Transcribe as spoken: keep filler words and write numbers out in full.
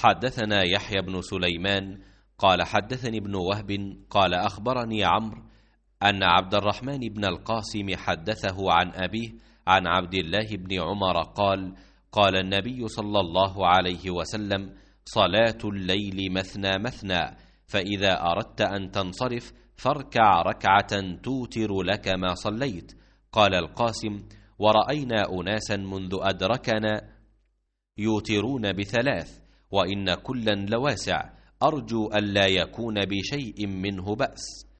حدثنا يحيى بن سليمان قال حدثني ابن وهب قال أخبرني عمرو أن عبد الرحمن بن القاسم حدثه عن أبيه عن عبد الله بن عمر قال قال النبي صلى الله عليه وسلم: صلاة الليل مثنى مثنى، فإذا أردت أن تنصرف فاركع ركعة توتر لك ما صليت. قال القاسم: ورأينا أناسا منذ أدركنا يوترون بثلاث، وإن كلا لواسع، أرجو ألا يكون بشيء منه بأس.